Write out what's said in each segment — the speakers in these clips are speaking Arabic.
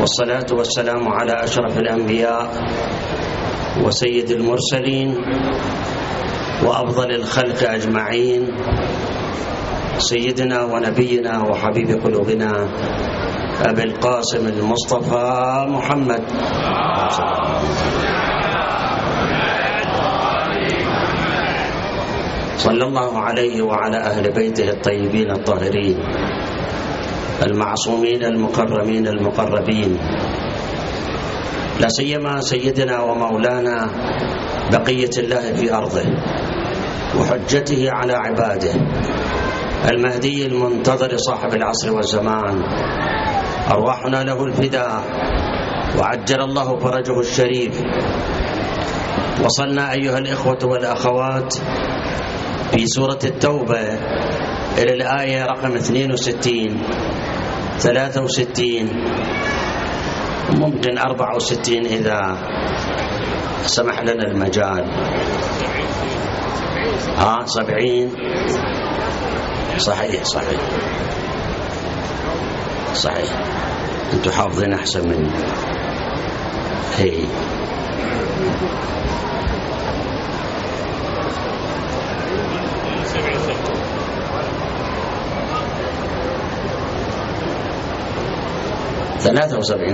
والصلاة والسلام على أشرف الأنبياء وسيد المرسلين وأفضل الخلق أجمعين، سيدنا ونبينا وحبيب قلوبنا أبي القاسم المصطفى محمد صلى الله عليه وعلى أهل بيته الطيبين الطاهرين المعصومين المكرمين المقربين، لا سيما سيدنا ومولانا بقية الله في أرضه وحجته على عباده المهدي المنتظر صاحب العصر والزمان، أرواحنا له الفداء وعجل الله فرجه الشريف. وصلنا أيها الإخوة والأخوات في سورة التوبة إلى الآية رقم 62 63 ممكن 64 إذا سمح لنا المجال. 70 صحيح أنتم حافظين أحسن مني. هي 73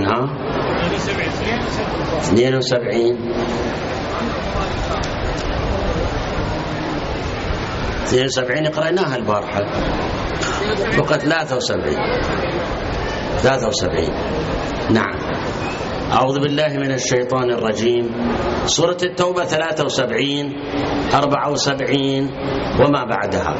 72 قرأناها البارحة، بقى 73 نعم. أعوذ بالله من الشيطان الرجيم. سورة التوبة 73 74 وما بعدها.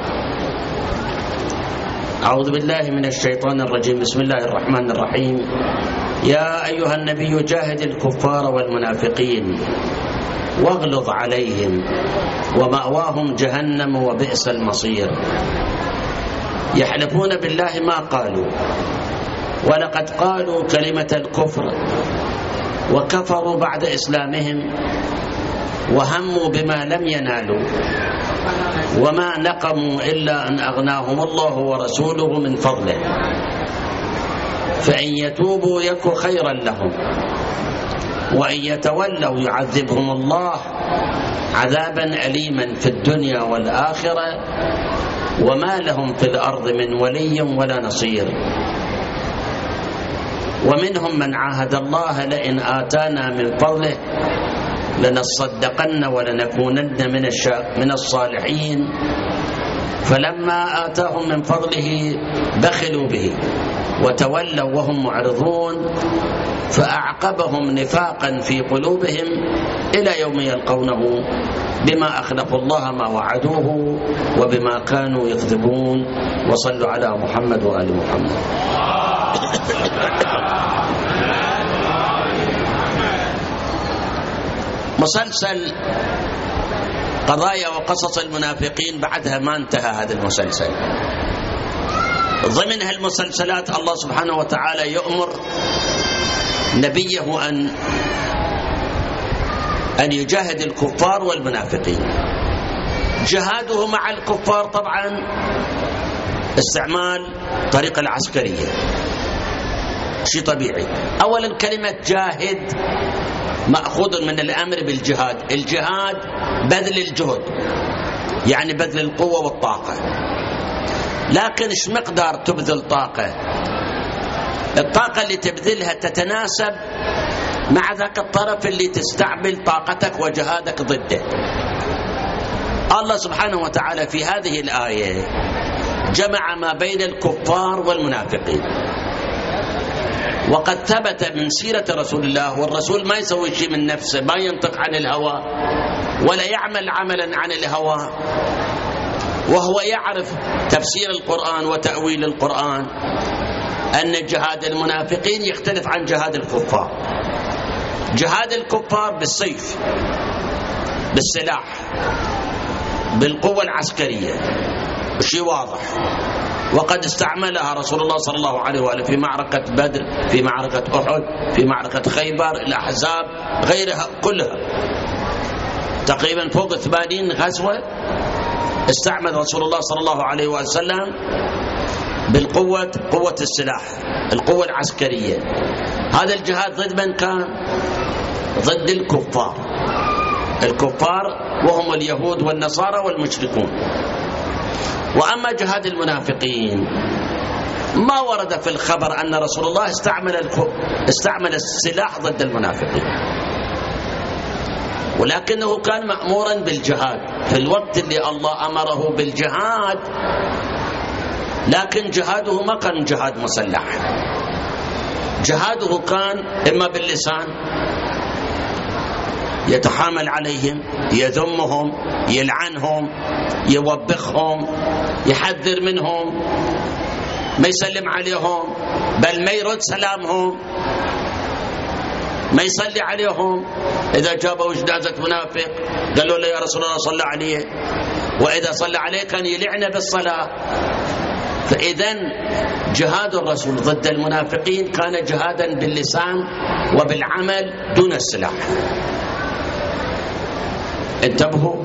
أعوذ بالله من الشيطان الرجيم. بسم الله الرحمن الرحيم. يا أيها النبي جاهد الكفار والمنافقين واغلظ عليهم ومأواهم جهنم وبئس المصير. يحلفون بالله ما قالوا ولقد قالوا كلمة الكفر وكفروا بعد إسلامهم وهموا بما لم ينالوا وما نقموا إلا أن أغناهم الله ورسوله من فضله فإن يتوبوا يك خيرا لهم وإن يتولوا يعذبهم الله عذابا أليما في الدنيا والآخرة وما لهم في الأرض من ولي ولا نصير. ومنهم من عاهد الله لئن آتانا من فضله لنصدقن ولنكونن من الصالحين فلما آتاهم من فضله بخلوا به وتولوا وهم معرضون فأعقبهم نفاقا في قلوبهم إلى يوم يلقونه بما أخلفوا الله ما وعدوه وبما كانوا يكذبون. وصلوا على محمد وآل محمد. مسلسل قضايا وقصص المنافقين بعدها ما انتهى هذا المسلسل. ضمن هالمسلسلات الله سبحانه وتعالى يؤمر نبيه أن يجاهد الكفار والمنافقين. جهاده مع الكفار طبعا استعمال طريقة العسكرية، شيء طبيعي. أولا كلمة جاهد مأخوذ من الأمر بالجهاد. الجهاد بذل الجهد، يعني بذل القوة والطاقة، لكن إيش مقدار تبذل طاقة؟ الطاقة اللي تبذلها تتناسب مع ذاك الطرف اللي تستعمل طاقتك وجهادك ضده. الله سبحانه وتعالى في هذه الآية جمع ما بين الكفار والمنافقين. وقد ثبت من سيرة رسول الله، والرسول ما يسوي شيء من نفسه، ما ينطق عن الهوى ولا يعمل عملا عن الهوى، وهو يعرف تفسير القرآن وتأويل القرآن، أن جهاد المنافقين يختلف عن جهاد الكفار. جهاد الكفار بالسيف، بالسلاح، بالقوة العسكرية، شيء واضح، وقد استعملها رسول الله صلى الله عليه وآله في معركة بدر، في معركة أحد، في معركة خيبر، الأحزاب، غيرها كلها، تقريبا فوق 80 غزوة استعمل رسول الله صلى الله عليه وسلم بالقوة، قوة السلاح، القوة العسكرية. هذا الجهاد ضد من كان؟ ضد الكفار، الكفار وهم اليهود والنصارى والمشركون. وأما جهاد المنافقين ما ورد في الخبر أن رسول الله استعمل السلاح ضد المنافقين، ولكنه كان مأمورا بالجهاد في الوقت اللي الله أمره بالجهاد، لكن جهاده ما كان جهاد مسلح، جهاده كان إما باللسان يتحامل عليهم، يذمهم، يلعنهم، يوبخهم، يحذر منهم، ما يسلم عليهم، بل ما يرد سلامهم، ما يصلي عليهم. إذا جابوا جنازة منافق قالوا له يا رسول الله صلى عليه، وإذا صلى عليه كان يلعنه بالصلاة. فإذن جهاد الرسول ضد المنافقين كان جهادا باللسان وبالعمل دون السلاح. انتبهوا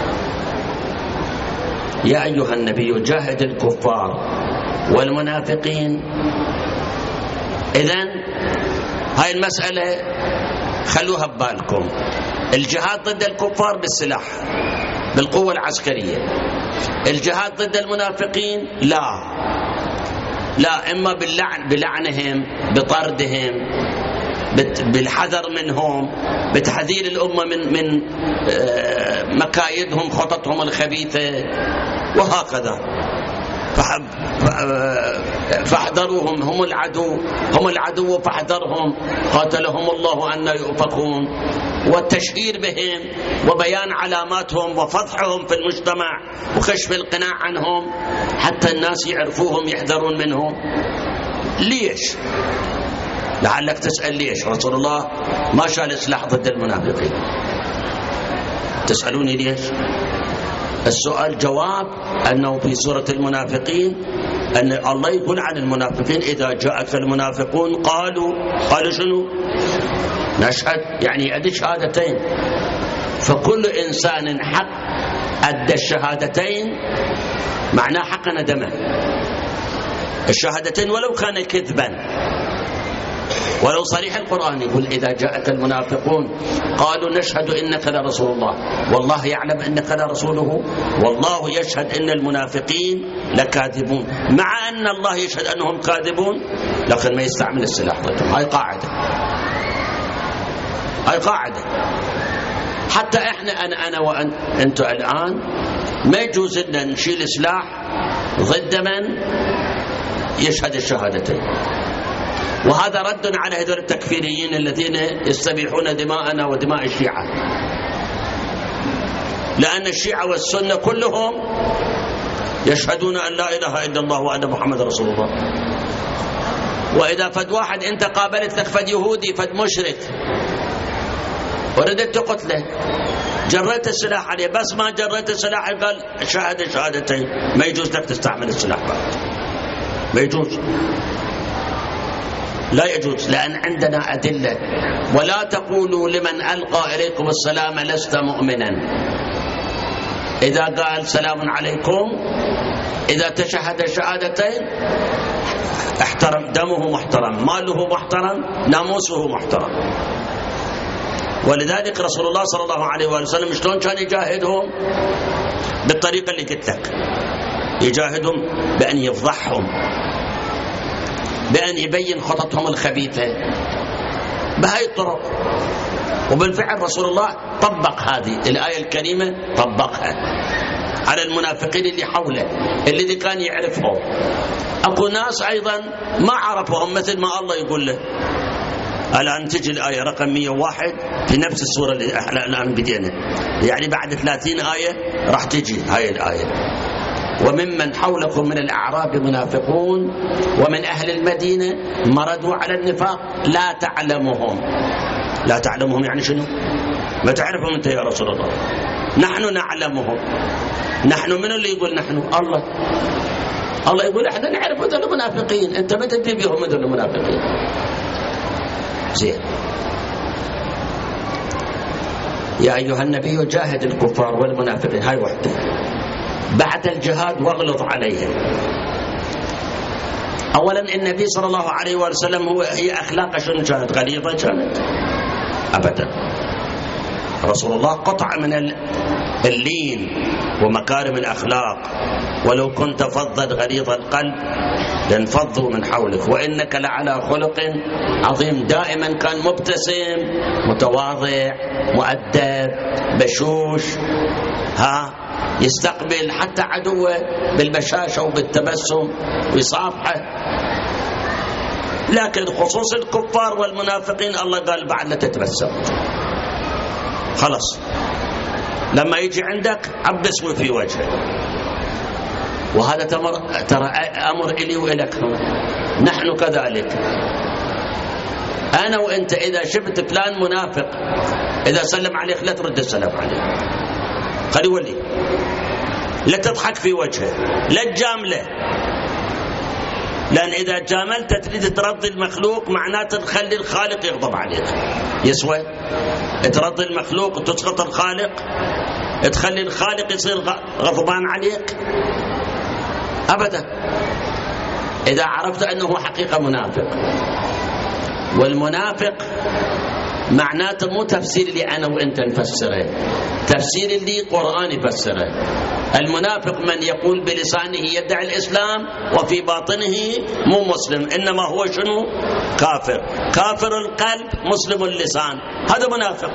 يا أيها النبي جاهد الكفار والمنافقين. إذن هاي المسألة خلوها ببالكم، الجهاد ضد الكفار بالسلاح بالقوة العسكرية، الجهاد ضد المنافقين لا إما بلعنهم، بطردهم، بالحذر منهم، بتحذير الأمة من مكايدهم، خططهم الخبيثة، وهكذا. فاحذروهم، هم العدو فاحذرهم قاتلهم الله أن يؤفكون. والتشهير بهم وبيان علاماتهم وفضحهم في المجتمع وكشف القناع عنهم حتى الناس يعرفوهم يحذرون منهم. ليش؟ لعلك تسأل ليش رسول الله ما شال سلاح ضد المنافقين؟ تسألوني ليش؟ السؤال جواب أنه في سورة المنافقين أن الله يقول عن المنافقين إذا جاءك المنافقون قالوا شنو؟ نشهد، يعني أدي شهادتين. فكل إنسان حق أدى الشهادتين معناه حق ندمه الشهادتين ولو كان كذبا، ولو صريح القرآن يقول إذا جاءك المنافقون قالوا نشهد إنك لرسول الله والله يعلم إنك لرسوله والله يشهد إن المنافقين لكاذبون، مع أن الله يشهد أنهم كاذبون لكن ما يستعمل السلاح ضدهم. هاي قاعدة. حتى احنا أنا وأنتم الآن ما يجوز لنا نشيل سلاح ضد من يشهد الشهادتين. وهذا رد على هذول التكفيريين الذين يستبيحون دماءنا ودماء الشيعة، لأن الشيعة والسنة كلهم يشهدون أن لا إله إلا الله وأن محمد رسول الله. وإذا فد واحد أنت قابلت لك فد يهودي فد مشرك وردت تقتله، جريت السلاح عليه، بس ما جريت السلاح قال شهد شهادتين، ما يجوز لك تستعمل السلاح بعد، ما يجوز، لا يجوز، لأن عندنا أدلة. ولا تقولوا لمن ألقى إليكم السلام لست مؤمنا. إذا قال سلام عليكم، إذا تشهد الشهادتين احترم، دمه محترم، ماله محترم، ناموسه محترم. ولذلك رسول الله صلى الله عليه وسلم شلون كان يجاهدهم؟ بالطريقة اللي قلت لك، يجاهدهم بأن يفضحهم، بأن يبين خططهم الخبيثة بهاي الطرق. وبالفعل رسول الله طبق هذه الآية الكريمة، طبقها على المنافقين اللي حوله الذي كان يعرفهم. أكو ناس أيضا ما عرفهم، مثل ما الله يقول له الآن تجي الآية رقم 101 في نفس السورة اللي احنا الآن بدينا، يعني بعد 30 آية راح تجي هاي الآية. وممن حولكم من الأعراب منافقون ومن أهل المدينة مردوا على النفاق لا تعلمهم يعني شنو؟ ما تعرفهم أنت يا رسول الله، نحن نعلمهم. نحن من اللي يقول نحن؟ الله يقول احنا نعرف هذول المنافقين، انت ما تدري بهم هذول المنافقين. زين. يا أيها النبي جاهد الكفار والمنافقين، هاي وحده. بعد الجهاد واغلظ عليهم. أولا النبي صلى الله عليه وسلم هي أخلاقه شنو كانت؟ غليظة كانت؟ أبدا. رسول الله قطع من اللين ومكارم الأخلاق، ولو كنت فظا غليظ القلب لانفضوا من حولك وإنك لعلى خلق عظيم. دائما كان مبتسم، متواضع، مؤدب، بشوش، يستقبل حتى عدوه بالبشاشة وبالتبسم ويصافحه. لكن خصوص الكفار والمنافقين الله قال بعد لا تتبسم، خلاص لما يجي عندك عبس في وجهه. وهذا ترى أمر إلي وإلك، نحن كذلك. أنا وإنت إذا شفت فلان منافق إذا سلم عليك لا ترد السلام عليه، خلي ولي، لا تضحك في وجهه، لا تجامله، لأن إذا جاملت تريد ترضي المخلوق معناته تخلي الخالق يغضب عليك. يسوى ترضي المخلوق وتسقط الخالق، تخلي الخالق يصير غضبان عليك؟ أبدا. إذا عرفت أنه حقيقة منافق، والمنافق معناته مو تفسير اللي أنا وإنت نفسره، تفسير اللي قرآن يفسره. المنافق من يقول بلسانه يدعي الإسلام وفي باطنه مو مسلم، إنما هو شنو؟ كافر. كافر القلب مسلم اللسان، هذا منافق.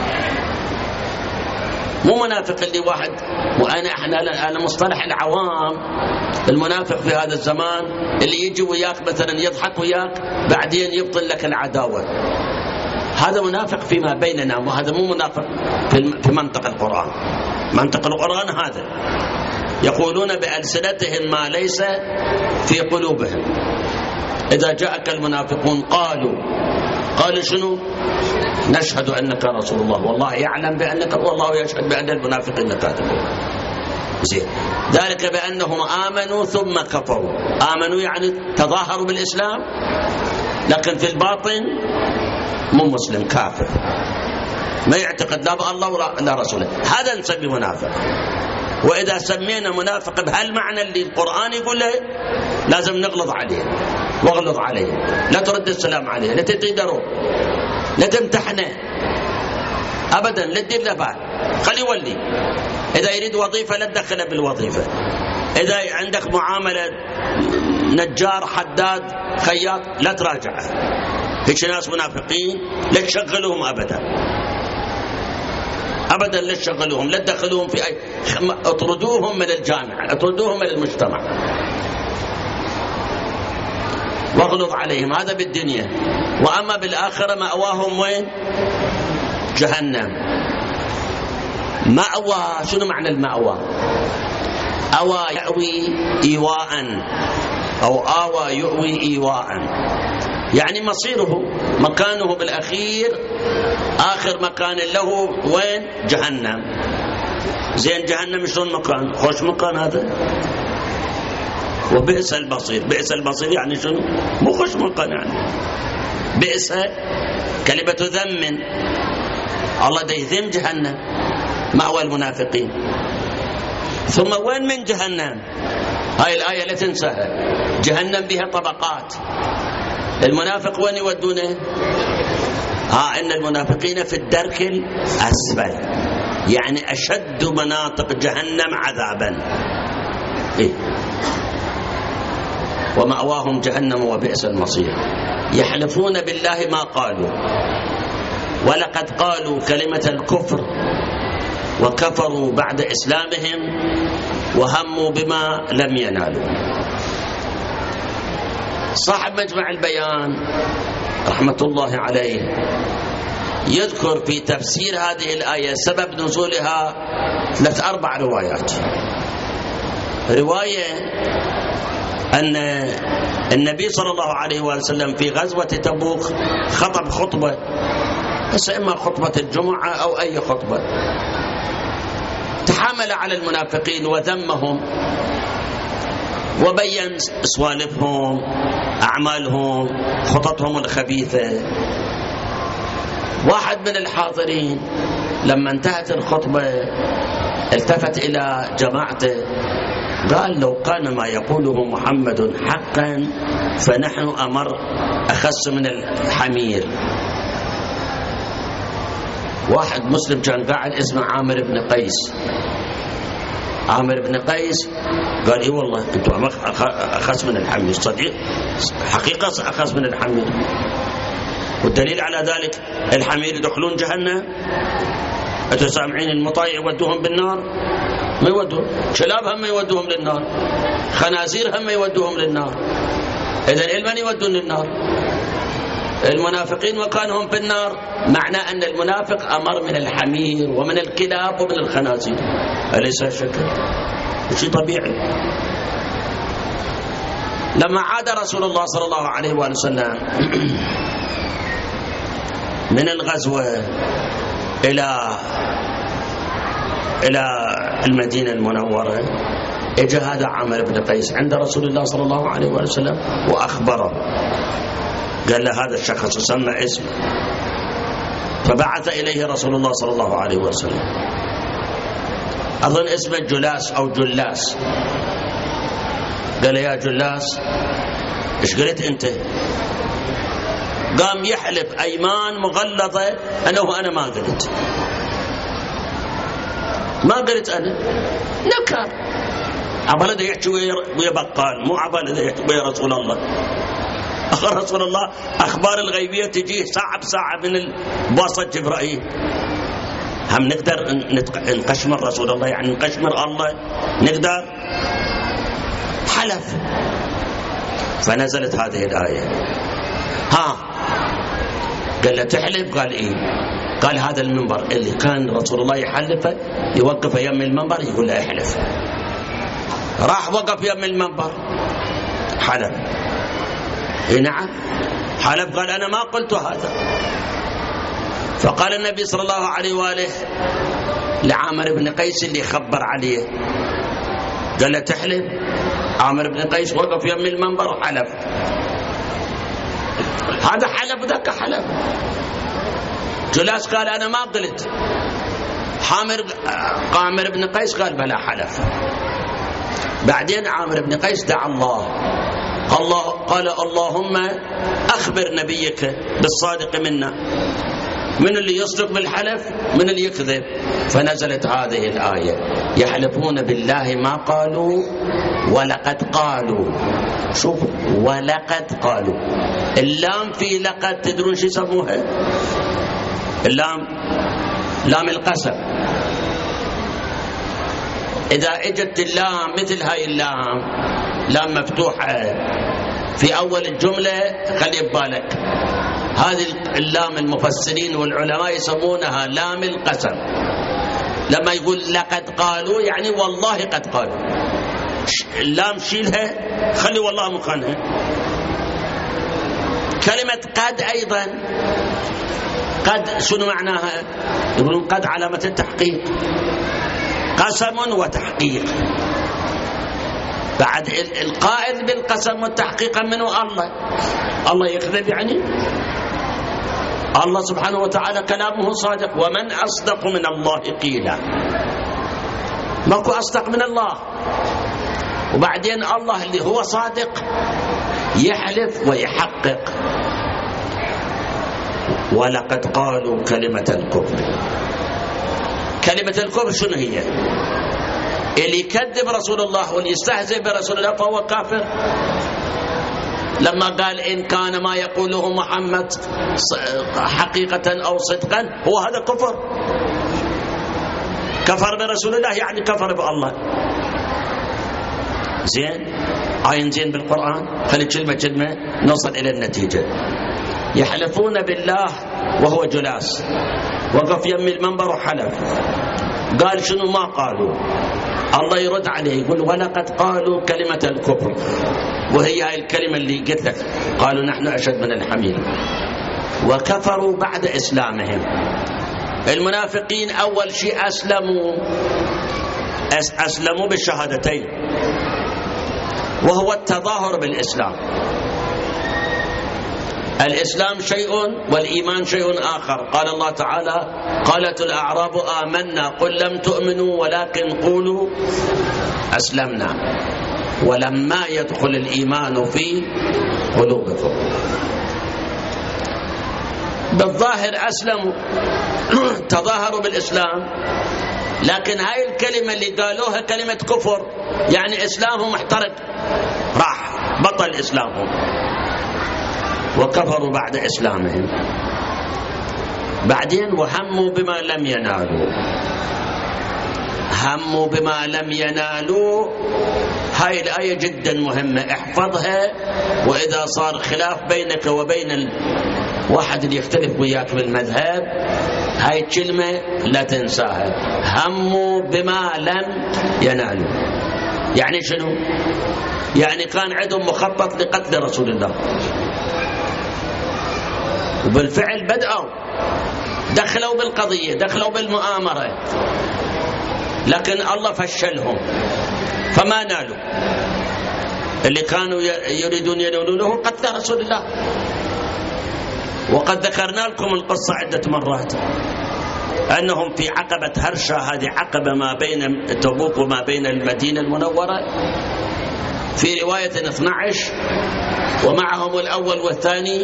مو منافق اللي واحد، وأنا إحنا على مصطلح العوام المنافق في هذا الزمان اللي يجي وياك مثلا يضحك وياك بعدين يبطل لك العداوة، هذا منافق فيما بيننا، وهذا مو منافق في منطق القرآن. منطق القرآن هذا يقولون بألسنتهم ما ليس في قلوبهم. إذا جاءك المنافقون قالوا شنو؟ نشهد أنك رسول الله والله يعلم بأنك، والله يشهد بأن المنافقين كاذبون. زين، ذلك بأنهم آمنوا ثم كفروا. آمنوا يعني تظاهروا بالإسلام لكن في الباطن مو مسلم، كافر، ما يعتقد لا بالله ولا رسوله، هذا نسميه منافق. وإذا سمينا منافق بهالمعنى اللي القرآن يقوله لازم نغلظ عليه واغلظ عليه، لا ترد السلام عليه، لا تقدروا، لا تمتحنه أبدا، لا تدير له بال، خلي يولي. إذا يريد وظيفة لا تدخله بالوظيفة. إذا عندك معاملة نجار، حداد، خياط، لا تراجعه. هيك ناس منافقين لا تشغلهم أبدا أبدا، لا تشغلوهم، لا تدخلوهم في أي، اطردوهم من الجامعة، اطردوهم من المجتمع واغلظ عليهم. هذا بالدنيا. وأما بالآخرة مأواهم وين؟ جهنم. مأوى، شنو معنى المأوى؟ أوى يأوي إيواء، أو آوى يؤوي إيواء، يعني مصيره، مكانه بالأخير، آخر مكان له وين؟ جهنم. زين، جهنم شلون مكان؟ خوش مكان هذا. وبئس المصير، بئس المصير يعني شنو؟ مو خوش مكان، يعني بئس كلمة ذم، الله ده يذم جهنم، مأوى المنافقين. ثم وين من جهنم؟ هاي الآية لا تنساها، جهنم بها طبقات. المنافق وين يودونه؟ إن المنافقين في الدرك الأسفل، يعني أشد مناطق جهنم عذابا. ومأواهم جهنم وبئس المصير. يحلفون بالله ما قالوا، ولقد قالوا كلمة الكفر وكفروا بعد إسلامهم وهموا بما لم ينالوا. صاحب مجمع البيان رحمة الله عليه يذكر في تفسير هذه الآية سبب نزولها 3-4 روايات. رواية أن النبي صلى الله عليه وسلم في غزوة تبوك خطب خطبة، إما خطبة الجمعة أو أي خطبة، تحامل على المنافقين وذمهم وبين سوالفهم، أعمالهم، خططهم الخبيثة. واحد من الحاضرين لما انتهت الخطبة التفت إلى جماعته قال لو كان ما يقوله محمد حقا فنحن أمر أخس من الحمير. واحد مسلم كان قاعد اسمه عامر بن قيس. عامر بن قيس قال: اي والله انتم أخس من الحمير. صديق حقيقة أخس من الحمير، والدليل على ذلك الحمير يدخلون جهنم. أنتم سامعين المطايع يودوهم بالنار؟ ما يودوهم. شلاب هم يودوهم للنار، خنازير هم يودوهم للنار. إذن من يودون للنار؟ المنافقين وكانهم في النار، معنى أن المنافق أمر من الحمير ومن الكلاب ومن الخنازير. أليس شكل؟ شيء طبيعي. لما عاد رسول الله صلى الله عليه وآله وسلم من الغزوة إلى المدينة المنورة، اجى هذا عامر بن قيس عند رسول الله صلى الله عليه وآله وسلم وأخبره. قال له هذا الشخص سمى اسمه، فبعث إليه رسول الله صلى الله عليه وسلم. أظن اسمه جلاس أو جلاس. قال: يا جلاس إيش قلت أنت؟ قام يحلف أيمان مغلظة أنه أنا ما قلت أنا. نكر عبالة يحكي ويا بقال، مو عبالة يحكي ويا رسول الله. رسول الله أخبار الغيبية تجيه ساعة بساعة من بواسطة جبرائيل. هم نقدر نقشمر رسول الله؟ يعني نقشمر الله؟ نقدر؟ حلف. فنزلت هذه الآية. قال له تحلف؟ قال إيه. قال هذا المنبر اللي كان رسول الله يحلفه يوقف يم المنبر يقول له احلف. راح وقف يم المنبر حلف. نعم حلف. قال أنا ما قلت هذا. فقال النبي صلى الله عليه وآله لعامر بن قيس اللي خبر عليه، قال له تحلف؟ عامر بن قيس وقف يم المنبر وحلف. هذا حلف ذاك حلف. جلاس قال أنا ما قلت. عامر بن قيس قال بلا حلف. بعدين عامر بن قيس دعا الله قال اللهم أخبر نبيك بالصادق منا، من اللي يصدق بالحلف من اللي يكذب. فنزلت هذه الآية: يحلفون بالله ما قالوا ولقد قالوا. شوف، ولقد قالوا. اللام في لقد تدرون شو يسموها؟ اللام لام القسم. إذا اجت اللام مثل هاي اللام، لام مفتوحة في أول الجملة، خلي ببالك هذه اللام المفسرين والعلماء يسمونها لام القسم. لما يقول لقد قالوا يعني والله قد قالوا. اللام شيلها، خلي والله مكانها. كلمة قد أيضا، قد شنو معناها؟ يقولون قد علامة التحقيق، قسم وتحقيق. بعد القائل بالقسم والتحقيق منه الله يكذب يعني؟ الله سبحانه وتعالى كلامه صادق. ومن أصدق من الله قيلا. ماكو أصدق من الله. وبعدين الله اللي هو صادق يحلف ويحقق. ولقد قالوا كلمة الكفر. كلمة الكفر شنو هي؟ اللي يكذب رسول الله واللي يستهزئ برسول الله فهو كافر. لما قال إن كان ما يقوله محمد حقيقة أو صدقا، هو هذا كفر. كفر برسول الله يعني كفر بالله. زين، عين زين بالقرآن. خلي كلمة نوصل إلى النتيجة. يحلفون بالله وهو جلاس، وقف يم المنبر وحلف. قال شنو ما قالوا؟ الله يرد عليه يقول ولقد قالوا كلمة الكفر، وهي هاي الكلمة اللي قلت لك، قالوا نحن أشد من الحمير. وكفروا بعد إسلامهم. المنافقين أول شيء أسلموا بالشهادتين، وهو التظاهر بالإسلام. الإسلام شيء والإيمان شيء آخر. قال الله تعالى: قالت الأعراب آمنا قل لم تؤمنوا ولكن قولوا أسلمنا ولما يدخل الإيمان في قلوبكم. بالظاهر أسلموا تظاهروا بالإسلام، لكن هاي الكلمة اللي قالوها كلمة كفر، يعني إسلامهم احترق، راح بطل إسلامهم وكفروا بعد إسلامهم. بعدين وهموا بما لم ينالوا. هموا بما لم ينالوا، هاي الآية جدا مهمة، احفظها. وإذا صار خلاف بينك وبين واحد اللي يختلف وياك بالمذهب، هاي الكلمة لا تنساها. هموا بما لم ينالوا يعني شنو؟ يعني كان عندهم مخطط لقتل رسول الله، وبالفعل بدأوا دخلوا بالقضية، دخلوا بالمؤامرة، لكن الله فشلهم فما نالوا اللي كانوا يريدون ينالونه، قتل رسول الله. وقد ذكرنا لكم القصة عدة مرات، أنهم في عقبة هرشة، هذه عقبة ما بين تبوك وما بين المدينة المنورة، في رواية 12 ومعهم الأول والثاني،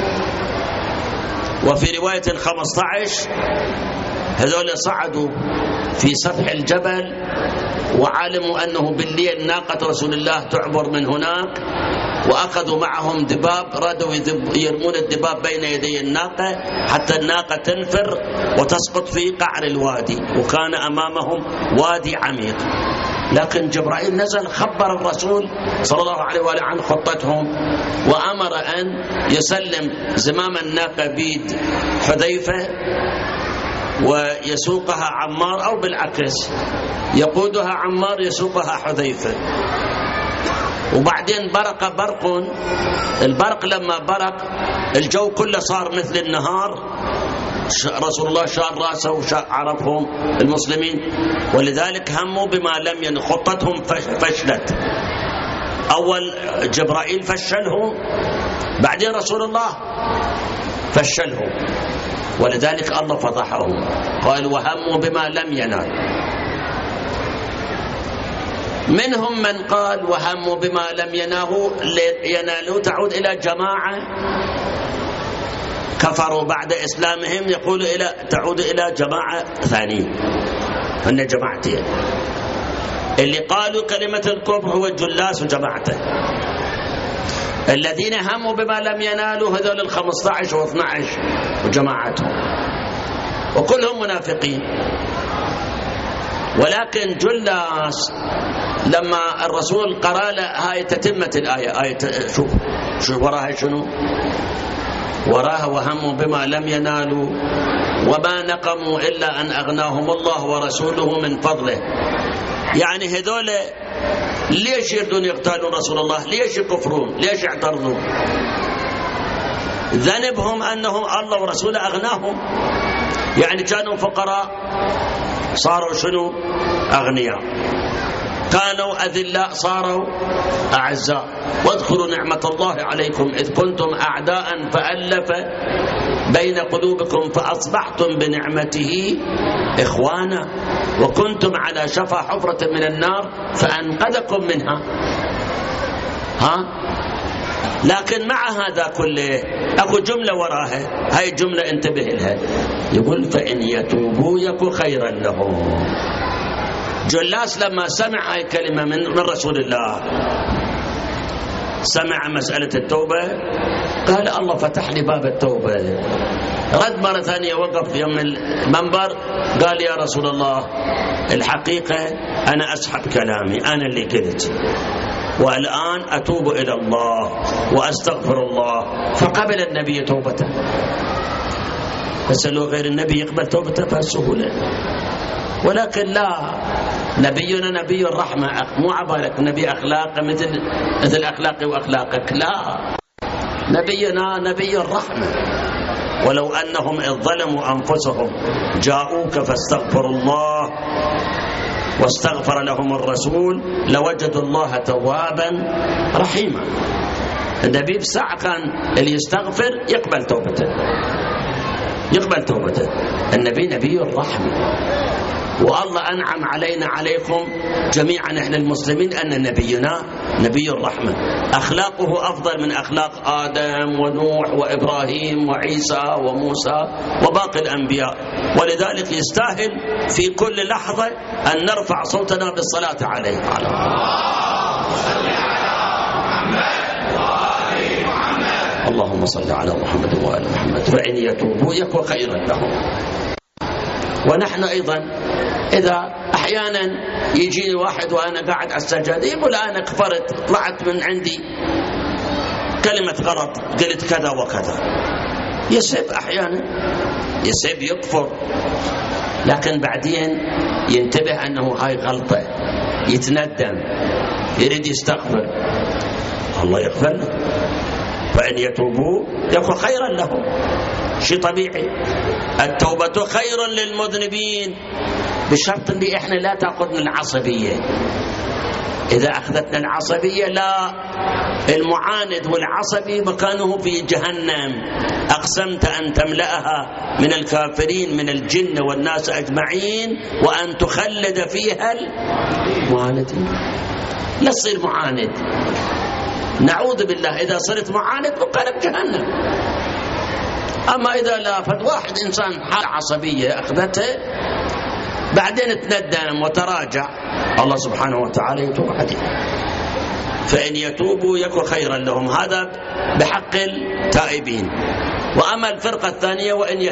وفي رواية 15 هذول صعدوا في سفح الجبل وعلموا أنه بالليل ناقة رسول الله تعبر من هناك، وأخذوا معهم دباب، ردوا يرمون الدباب بين يدي الناقة حتى الناقة تنفر وتسقط في قعر الوادي، وكان أمامهم وادي عميق. لكن جبرائيل نزل خبر الرسول صلى الله عليه وآله عن خطتهم، وأمر أن يسلم زمام الناقة بيد حذيفة ويسوقها عمار، أو بالعكس يقودها عمار يسوقها حذيفة. وبعدين برق برق، البرق لما برق الجو كله صار مثل النهار، رسول الله شال راسه وعرفهم المسلمين، ولذلك هموا بما لم ين، خطتهم فشلت. أول جبرائيل فشلهم، بعدين رسول الله فشلهم، ولذلك الله فضحهم، قال وهموا بما لم ينال. منهم من قال وهموا بما لم ينالوا تعود إلى جماعة كفروا بعد إسلامهم، يقول تعود إلى جماعة ثانية، هن جماعتين. اللي قالوا كلمة الكفر هو الجلاس وجماعته، الذين هموا بما لم ينالوا هذول 15 و12 وجماعتهم، وكلهم منافقين. ولكن جلاس لما الرسول قرأ له هاي تتمة الآية، آية شوف وراها شنو؟ وراها وهموا بما لم ينالوا وما نقموا إلا أن أغناهم الله ورسوله من فضله. يعني هذول ليش يردون يقتلون رسول الله؟ ليش يكفرون؟ ليش يعترضون؟ ذنبهم أنهم الله ورسوله أغناهم، يعني كانوا فقراء صاروا شنو؟ أغنياء، كانوا أذلاء صاروا أعزاء. واذكروا نعمة الله عليكم إذ كنتم أعداء فألف بين قلوبكم فأصبحتم بنعمته إخوانا وكنتم على شفا حفرة من النار فأنقذكم منها. لكن مع هذا كله أكو جملة وراها، هاي الجملة انتبه لها، يقول فإن يتوبوا يكو خيرا لهم. جلاس لما سمع هاي الكلمة من رسول الله، سمع مسألة التوبة، قال الله فتح لي باب التوبة. رد مرة ثانية، وقف يوم المنبر قال يا رسول الله الحقيقة أنا أسحب كلامي، أنا اللي قلت، والآن أتوب إلى الله وأستغفر الله. فقبل النبي توبته. بس لو غير النبي يقبل توبته فالسهولة، ولكن لا، نبينا نبي الرحمة، مو عبالك نبي أخلاق مثل أخلاقي وأخلاقك، لا، نبينا نبي الرحمة. ولو أنهم إذ ظلموا أنفسهم جاءوك فاستغفروا الله واستغفر لهم الرسول لوجدوا الله توابا رحيما. النبي بساعة كان اللي يستغفر يقبل توبته. النبي نبي الرحمة، والله أنعم علينا عليكم جميعا احنا المسلمين أن نبينا نبي الرحمة، أخلاقه أفضل من أخلاق آدم ونوح وإبراهيم وعيسى وموسى وباقي الأنبياء، ولذلك يستاهل في كل لحظة أن نرفع صوتنا بالصلاة عليه. اللهم صل على محمد وآل محمد. فإن يتوبوا يكن خيرا لهم. ونحن أيضا إذا أحيانا يجيني واحد وأنا قاعد على السجادة يقول أنا كفرت، طلعت من عندي كلمة غلط، قلت كذا وكذا، يسب أحيانا، يسب يكفر، لكن بعدين ينتبه أنه هاي غلطة، يتندم، يريد يستغفر، الله يغفر له. فإن يتوبوا يكون خيرا لهم، شيء طبيعي. التوبة خير للمذنبين، بشرط اللي احنا لا تأخذنا العصبية. إذا أخذتنا العصبية لا، المعاند والعصبي مكانه في جهنم، أقسمت أن تملأها من الكافرين من الجن والناس أجمعين وأن تخلد فيها المعاندين. لا تصير معاند، نعوذ بالله، إذا صرت معاند مقلب جهنم. أما إذا لا، فواحد إنسان حال عصبية أخذته بعدين تندم وتراجع، الله سبحانه وتعالى يتوب عليه. فإن يتوبوا يكن خيرا لهم، هذا بحق التائبين. وأما الفرقة الثانية وإن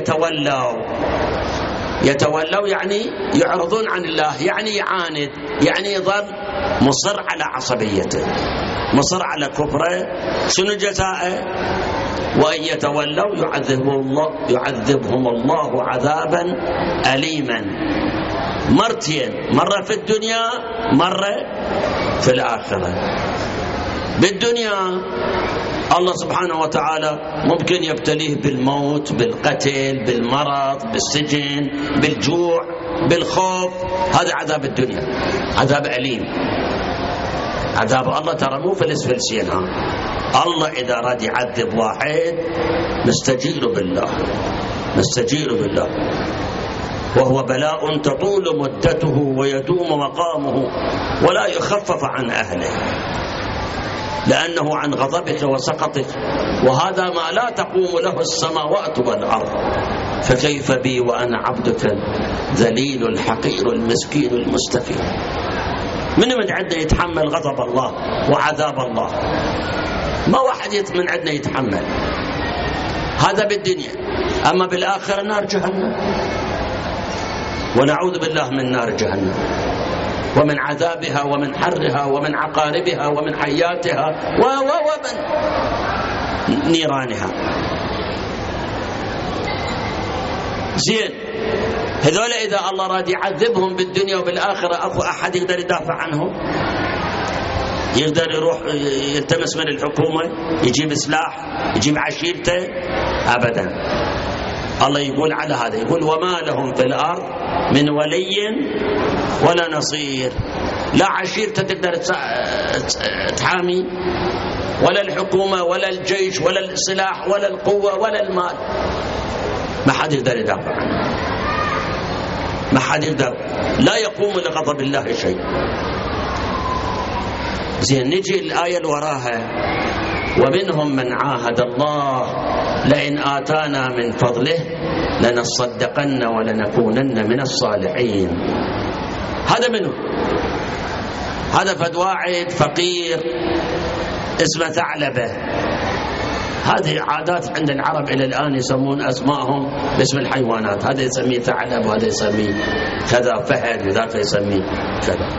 يتولوا يعني يعرضون عن الله، يعني يعاند، يعني يظل مصر على عصبيته، مصر على كفره. شنو جزاءه؟ وإن يتولوا يعذبهم الله عذابا أليما، مرتين، مرة في الدنيا مرة في الآخرة. بالدنيا الله سبحانه وتعالى ممكن يبتليه بالموت، بالقتل، بالمرض، بالسجن، بالجوع، بالخوف، هذا عذاب الدنيا، عذاب أليم. عذاب الله ترى مو فلسفلسين، الله إذا راد يعذب واحد نستجير بالله، وهو بلاء تطول مدته ويدوم مقامه ولا يخفف عن أهله، لأنه عن غضبك وسخطك، وهذا ما لا تقوم له السماوات والأرض. فكيف بي وأنا عبدك ذليل الحقير المسكين المستفيد؟ من عندنا يتحمل غضب الله وعذاب الله؟ ما واحد من عندنا يتحمل. هذا بالدنيا. أما بالآخرة نار جهنم، ونعوذ بالله من نار جهنم ومن عذابها ومن حرها ومن عقاربها ومن حياتها ومن نيرانها. زين، هذول إذا الله راد يعذبهم بالدنيا وبالآخرة أكو أحد يقدر يدافع عنهم؟ يقدر يروح يلتمس من الحكومة، يجيب سلاح، يجيب عشيرته؟ أبدا. الله يقول على هذا، يقول وما لهم في الأرض من ولي ولا نصير. لا عشيرته تقدر تحامي، ولا الحكومة ولا الجيش ولا السلاح ولا القوة ولا المال، ما حد يقدر يدافع عنه، ما حد يقدر، لا يقوم لغضب الله شيء. زين، نجي الآية اللي وراها، ومنهم من عاهد الله لئن آتانا من فضله لنصدقن ولنكونن من الصالحين. هذا منه، هذا فد واحد فقير اسمه ثعلبة. هذه عادات عند العرب إلى الآن، يسمون أسماءهم باسم الحيوانات، هذا يسميه ثعلب وهذا يسميه كذا فهد وذاك يسميه كذا.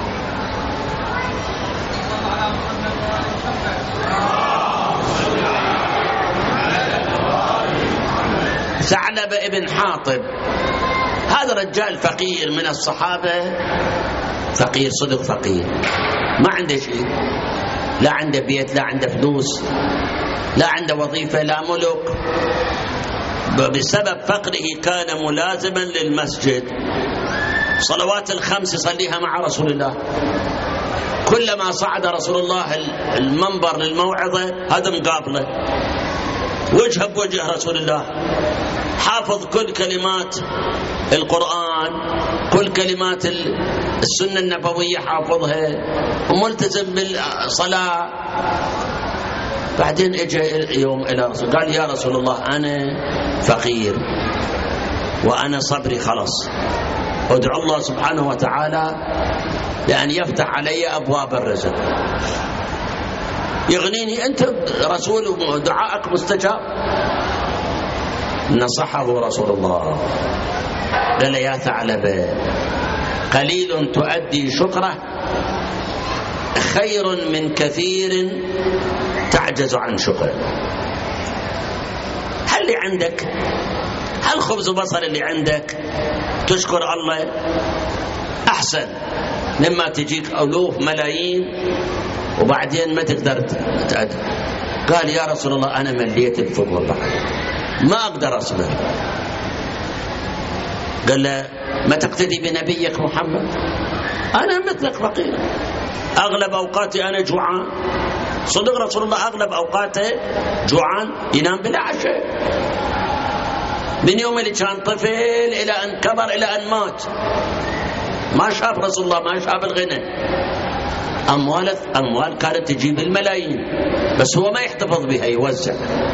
ثعلبة ابن حاطب، هذا رجال فقير من الصحابة، فقير صدق، فقير ما عنده شيء، لا عنده بيت، لا عنده فلوس، لا عنده وظيفة، لا ملك. بسبب فقره كان ملازما للمسجد، صلوات الخمس يصليها مع رسول الله، كلما صعد رسول الله المنبر للموعظة هذا مقابله، وجه بوجه رسول الله، حافظ كل كلمات القرآن، كل كلمات السنة النبوية حافظها، وملتزم بالصلاة. بعدين اجى يوم إلى رسول قال يا رسول الله أنا فقير وأنا صبري خلص، ادعو الله سبحانه وتعالى لأن يفتح علي أبواب الرزق يغنيني، أنت رسول ودعائك مستجاب. نصحه رسول الله قال يا ثعلبة قليل تؤدي شكره خير من كثير تعجز عن شكره. هل اللي عندك، هل خبز وبصل اللي عندك تشكر الله أحسن لما تجيك ألوف ملايين وبعدين ما تقدر تأدي. قال يا رسول الله أنا مليت الفضل بعد ما أقدر أصبر. قال له ما تقتدي بنبيك محمد؟ أنا مثلك فقير، أغلب أوقاتي أنا جوعان. صدق رسول الله أغلب أوقاته جوعان، ينام بلا عشاء من يوم اللي كان طفل إلى أن كبر إلى أن مات. ما شاف رسول الله، ما شاف الغنى، أموال كانت تجيب الملايين بس هو ما يحتفظ بها، يوزع.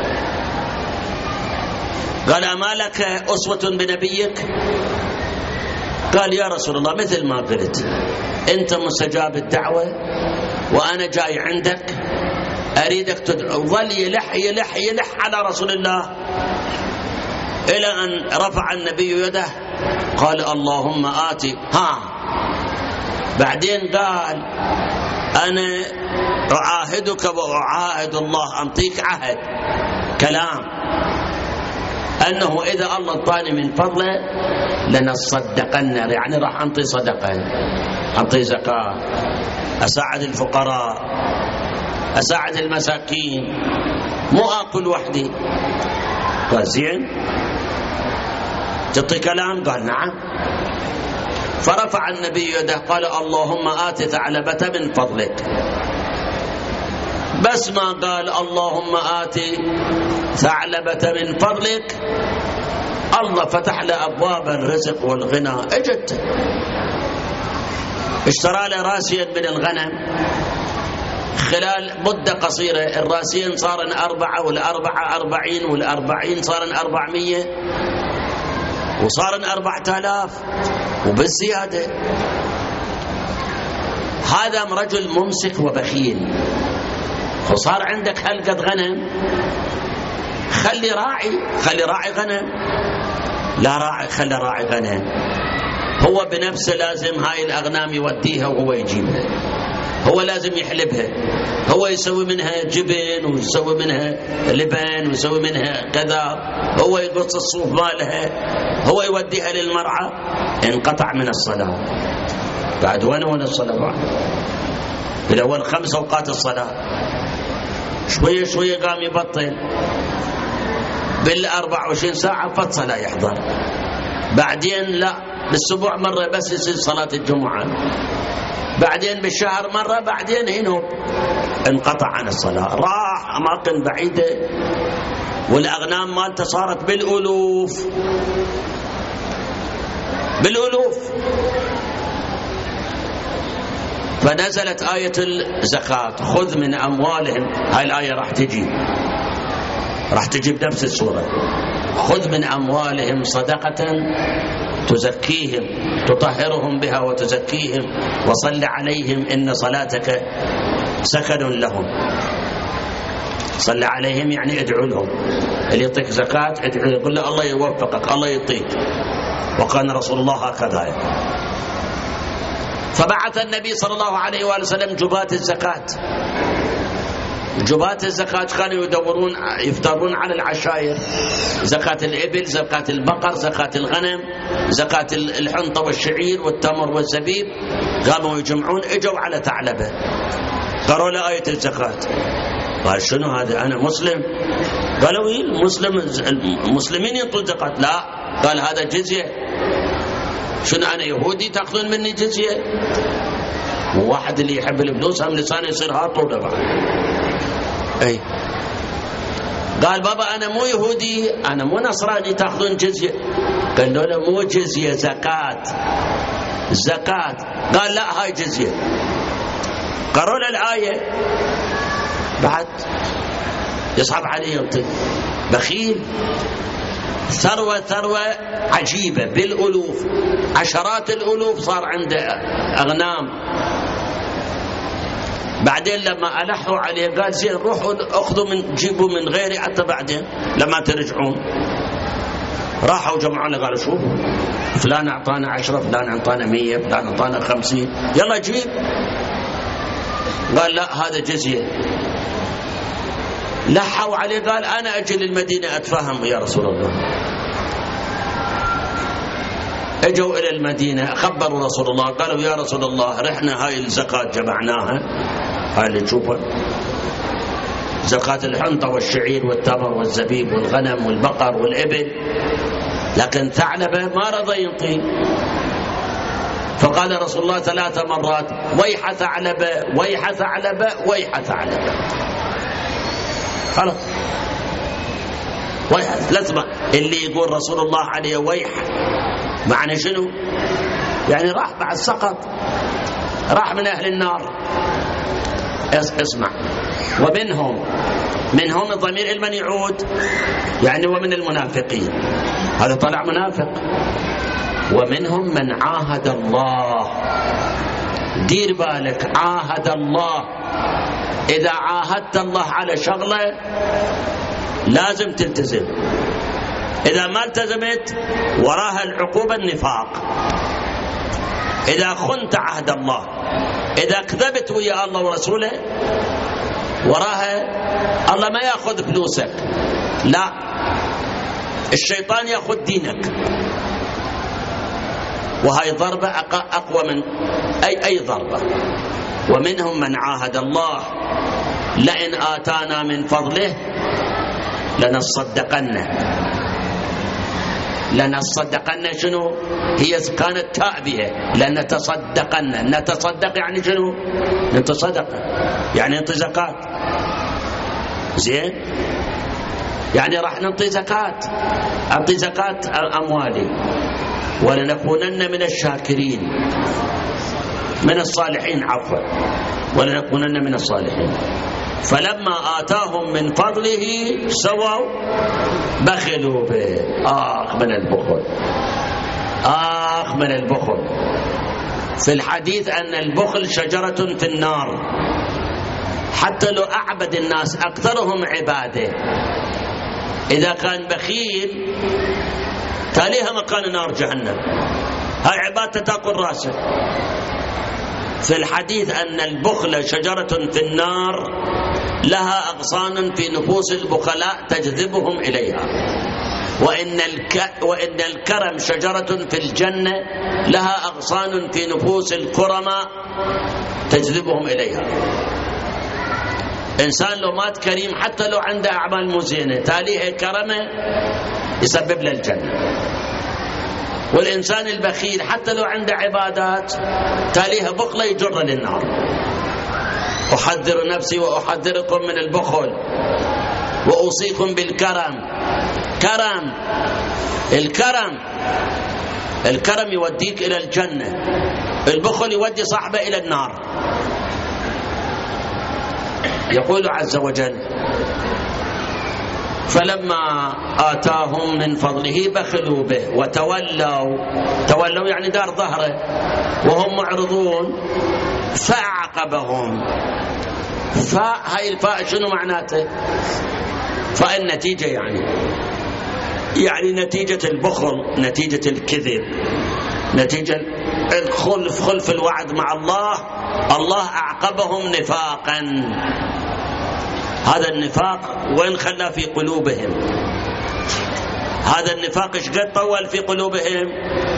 قال أما لك أسوة بنبيك؟ قال يا رسول الله مثل ما قلت، أنت مستجاب الدعوة وأنا جاي عندك أريدك تدعو. ظل يلح على رسول الله إلى أن رفع النبي يده قال اللهم آتي. بعدين قال أنا أعاهدك وأعاهد الله، أنطيك عهد كلام أنه إذا الله اعطاني من فضله لنصدقن، يعني راح أنطي صدقة، أنطي زكاة، أساعد الفقراء، أساعد المساكين، مو أكل وحدي. قال زين تعطي كلام؟ قال نعم. فرفع النبي يده قال اللهم آت ثعلبة من فضلك. بس ما قال اللهم آت ثعلبة من فضلك الله فتح له أبواب الرزق والغنى. اجت اشترى له راسيا من الغنم، خلال مدة قصيرة الراسين صارن 4 والأربعة 40 والأربعين صارن 400 وصارن 4000 وبالزيادة. هذا رجل ممسك وبخيل، وصار عندك هلقة غنم خلي راعي غنم، لا راعي خلي راعي غنم، هو بنفسه لازم هاي الأغنام يوديها وهو يجيبها، هو لازم يحلبها، هو يسوي منها جبن ويسوي منها لبن ويسوي منها كذا، هو يقص الصوف مالها، هو يوديها للمرعى. انقطع من الصلاة. بعد وين الصلاة؟ بعد بالأول 5 أوقات الصلاة، شوية قام يبطل، بال24 ساعة فت صلاة يحضر، بعدين لا، بالأسبوع مرة بس يصير صلاة الجمعة، بعدين بالشهر مرة، بعدين هنا انقطع عن الصلاة، راح أماكن بعيدة والأغنام مالته صارت بالألوف. فنزلت آية الزكاة خذ من أموالهم. هاي الآية راح تجي بنفس السورة. خذ من أموالهم صدقة تزكيهم تطهرهم بها وتزكيهم وصل عليهم إن صلاتك سكن لهم. صل عليهم يعني ادعو لهم، اللي يعطيك زكاة ادعو، يقول له الله يوفقك الله يعطيك، وكان رسول الله هكذا. فبعث النبي صلى الله عليه وآله وسلم جبات الزكاة كانوا يفترون على العشائر، زكاة الإبل، زكاة البقر، زكاة الغنم، زكاة الحنطة والشعير والتمر والزبيب. قاموا يجمعون، اجوا على ثعلبة قرأوا له آية الزكاة. قال شنو هذا؟ أنا مسلم. قالوا المسلمين ينطون زكاة. لا، قال هذا جزية. شنو أنا يهودي تأخذون مني جزية؟ واحد اللي يحب الفلوس هم لسانه يصير هاطوله بعد. اي قال بابا انا مو يهودي انا مو نصراني تاخذون جزيه. قال له مو جزيه زكاه. زكاه. قال لا هاي جزيه. قرأوا له الايه بعد يصعب عليه بخيل. ثروة عجيبة بالألوف، عشرات الألوف صار عنده أغنام. بعدين لما ألحوا عليه قال زين روحوا أخذوا من جيبوا من غيري حتى بعدين لما ترجعون. راحوا جمعوا له قالوا شوف فلان أعطانا 10، فلان أعطانا 100، فلان أعطانا 50، يلا جيب. قال لا هذا جزية. لحوا عليه قال أنا أجي للمدينة أتفهم يا رسول الله. اجوا إلى المدينة خبروا رسول الله قالوا يا رسول الله رحنا هاي الزكاة جمعناها، هاي اللي تشوفها زكاة الحنطة والشعير والتمر والزبيب والغنم والبقر والإبل، لكن ثعلبة ما رضى ينطي. فقال رسول الله 3 مرات ويح ثعلبة ويح ثعلبة ويح ثعلبة. خلاص ويح لازم. اللي يقول رسول الله عليه ويح معنى شنو؟ يعني راح بعد سقط، راح من أهل النار. اسمع منهم الضمير لمن يعود؟ يعني ومن المنافقين، هذا طلع منافق. ومنهم من عاهد الله. دير بالك عاهد الله. إذا عاهدت الله على شغلة لازم تلتزم، إذا ما التزمت وراها العقوبة النفاق. إذا خنت عهد الله، إذا كذبت ويا الله ورسوله وراها الله ما يأخذ فلوسك، لا الشيطان يأخذ دينك. وهي ضربة أقوى من أي ضربة. ومنهم من عاهد الله لئن آتانا من فضله لنصدقن. شنو هي؟ كانت تأبية. لنتصدقن. نتصدق يعني شنو؟ نتصدق يعني نعطي زكاة. زين يعني راح نعطي زكاة، أعطي زكاة أموالي. ولنكونن من الشاكرين، من الصالحين عفوا، ولنكونن من الصالحين. فلما آتاهم من فضله سووا بخلوا به. من البخل، من البخل. في الحديث أن البخل شجرة في النار، حتى لو أعبد الناس أكثرهم عبادة إذا كان بخيل تاليها مكان نار جهنم، هاي عبادة تأكل راسه. في الحديث أن البخل شجرة في النار لها أغصان في نفوس البخلاء تجذبهم إليها، وإن الكرم شجرة في الجنة لها أغصان في نفوس الكرماء تجذبهم إليها. إنسان لو مات كريم حتى لو عنده أعمال مزينة تاليه كرمه يسبب له الجنة. والإنسان البخيل حتى لو عنده عبادات تاليها بخلة يجر للنار. أحذر نفسي وأحذركم من البخل وأوصيكم بالكرم. الكرم يوديك إلى الجنة، البخل يودي صاحبه إلى النار. يقول عز وجل فلما آتاهم من فضله بخلوا به وتولوا يعني دار ظهره وهم معرضون فأعقبهم. هاي الفاء شنو معناته؟ فاء النتيجة يعني نتيجة البخل، نتيجة الكذب، نتيجة خلف الوعد مع الله أعقبهم نفاقا. هذا النفاق وين خلى في قلوبهم؟ هذا النفاق ايش قد طول في قلوبهم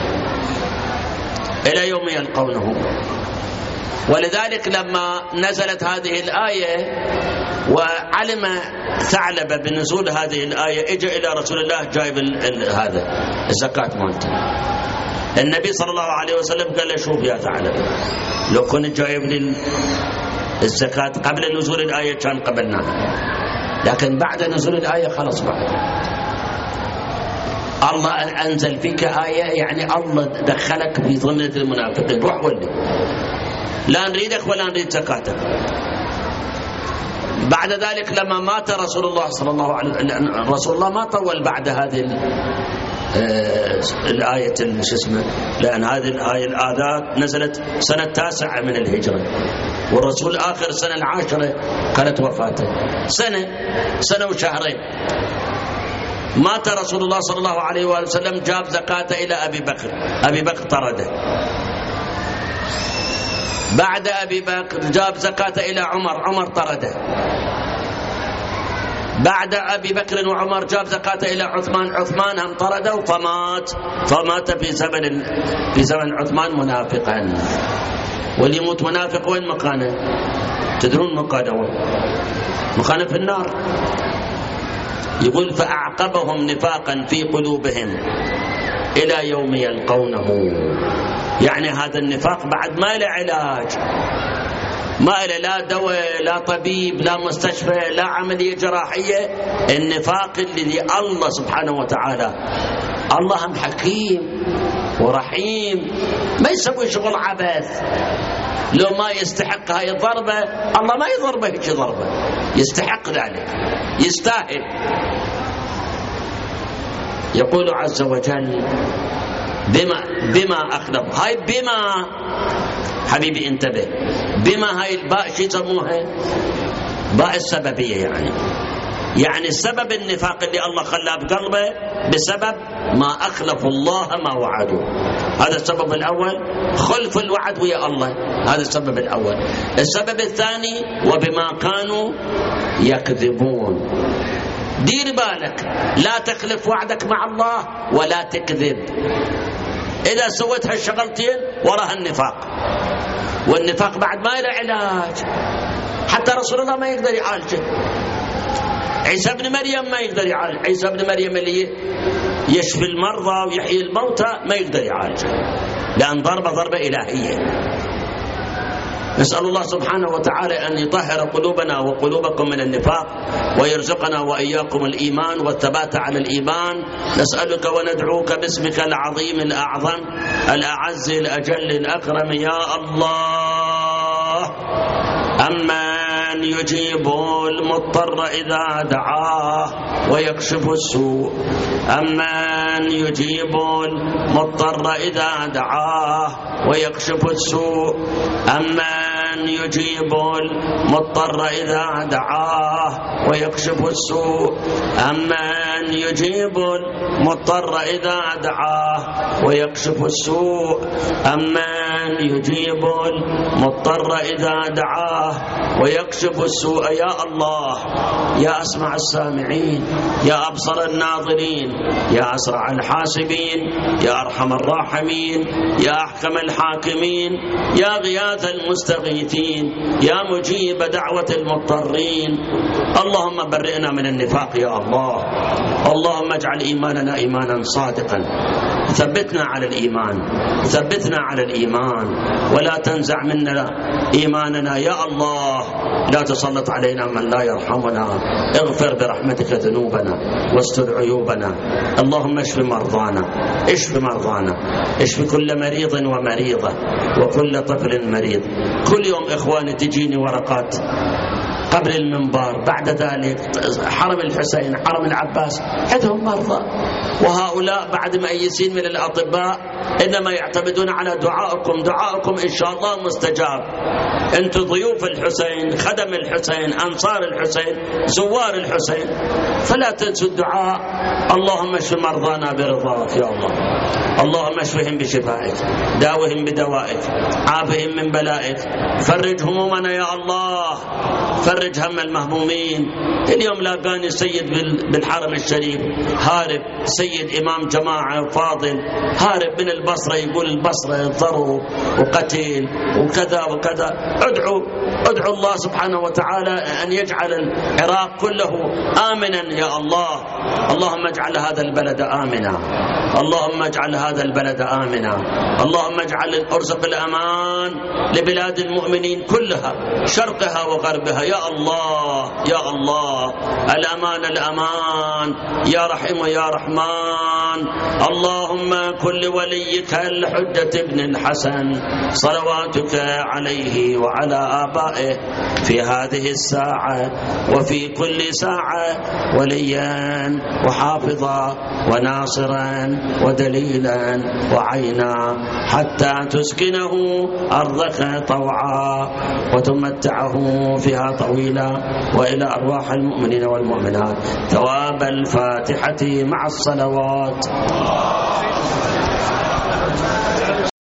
إلى يوم يلقونه. ولذلك لما نزلت هذه الآية وعلم ثعلبة بنزول هذه الآية اجى إلى رسول الله جايب هذا الزكاة مالته. النبي صلى الله عليه وسلم قال له شوف يا ثعلب، لو كنت جايب لي الزكاة قبل نزول الآية كان قبلناها، لكن بعد نزول الآية خلاص بعد الله أنزل فيك آية، يعني الله دخلك في ظلة المنافقين، روح ولي، لا نريدك ولا نريد زكاتك. بعد ذلك لما مات رسول الله صلى الله عليه وسلم، رسول الله ما طول بعد هذه الآية لأن هذه الآية الآذات نزلت سنة 9 من الهجرة، والرسول آخر سنة 10 كانت وفاته، سنة وشهرين. مات رسول الله صلى الله عليه وسلم، جاب زكاة إلى أبي بكر، أبي بكر طرده. بعد أبي بكر جاب زكاة إلى عمر، عمر طرده. بعد أبي بكر وعمر جاب زكاة إلى عثمان، عثمان هم طرده فمات في زمن عثمان منافقا. واللي يموت منافق وين مكانه؟ تدرون مكانه وين؟ مكانه في النار. يقول فأعقبهم نفاقا في قلوبهم إلى يوم يلقونه. يعني هذا النفاق بعد ما له علاج، ما له لا دواء لا طبيب لا مستشفى لا عملية جراحية. النفاق اللي الله سبحانه وتعالى، الله هم حكيم ورحيم، ما يسوي شغل عبث. لو ما يستحق هاي الضربة الله ما يضربه هيك ضربة، يستحق ذلك، يستاهل. يقول عز وجل بما أخلف. هاي بما حبيبي انتبه، بما هاي الباء شو يسموها؟ باء السببية. يعني سبب النفاق اللي الله خلاه بقلبه بسبب ما أخلفوا الله ما وعدوا. هذا السبب الأول، خلف الوعد ويا الله، هذا السبب الأول. السبب الثاني وبما كانوا يكذبون. دير بالك لا تخلف وعدك مع الله ولا تكذب. إذا سويت هالشغلتين وراها النفاق، والنفاق بعد ما له علاج، حتى رسول الله ما يقدر يعالجه. عيسى بن مريم ما يقدر يعالج، عيسى بن مريم اللي يشفي المرضى ويحيي الموتى ما يقدر يعالجه، لأن ضربة إلهية. نسأل الله سبحانه وتعالى أن يطهر قلوبنا وقلوبكم من النفاق، ويرزقنا وإياكم الإيمان والثبات على الإيمان. نسألك وندعوك باسمك العظيم الأعظم الأعز الأجل الأكرم يا الله. أمن يجيب المضطر إذا دعاه ويكشف السوء، أمن يجيب المضطر إذا دعاه ويكشف السوء، أمن يجيب المضطر إذا دعاه ويكشف السوء، أمن يجيب المضطر إذا دعاه ويكشف السوء، أمن يجيب المضطر إذا دعاه ويكشف السوء. يا الله، يا أسمع السامعين، يا أبصر الناظرين، يا أسرع الحاسبين، يا أرحم الراحمين، يا أحكم الحاكمين، يا غياث المستغيثين، يا مجيب دعوة المضطرين. اللهم برئنا من النفاق يا الله. اللهم اجعل إيماننا إيمانا صادقا، ثبتنا على الإيمان، ثبتنا على الإيمان، ولا تنزع منا إيماننا يا الله. لا تسلط علينا من لا يرحمنا. اغفر برحمتك ذنوبنا واستر عيوبنا. اللهم اشف مرضانا، اشف مرضانا، اشف كل مريض ومريضة وكل طفل مريض. كل يوم إخواني تجيني ورقات قبل المنبر، بعد ذلك حرم الحسين، حرم العباس، عندهم مرضى، وهؤلاء بعد مؤيسين من الأطباء إنما يعتمدون على دعائكم. دعائكم إن شاء الله مستجاب. أنتم ضيوف الحسين، خدم الحسين، أنصار الحسين، زوار الحسين، فلا تنسوا الدعاء. اللهم اشف مرضانا برضاك يا الله. اللهم اشفهم بشفائك، داوهم بدوائك، عافهم من بلائك، فرج همومنا يا الله، فرج فرج هم المهمومين. اليوم لاقاني سيد بالحرم الشريف هارب، سيد إمام جماعة فاضل هارب من البصرة، يقول البصرة ضرب وقتل وكذا وكذا. ادعوا الله سبحانه وتعالى أن يجعل العراق كله آمنا يا الله. اللهم اجعل هذا البلد آمنا، اللهم اجعل هذا البلد آمنا، اللهم اجعل ارزق الأمان لبلاد المؤمنين كلها شرقها وغربها يا الله يا الله. الأمان الأمان يا رحيم يا رحمن. اللهم كن لوليك الحجة ابن الحسن صلواتك عليه وعلى آبائه في هذه الساعة وفي كل ساعة وليا وحافظا وناصرا ودليلا وعينا، حتى تسكنه أرضك طوعا وتمتعه فيها طويلا، وإلى أرواح المؤمنين والمؤمنات ثواب الفاتحة مع الصلوات.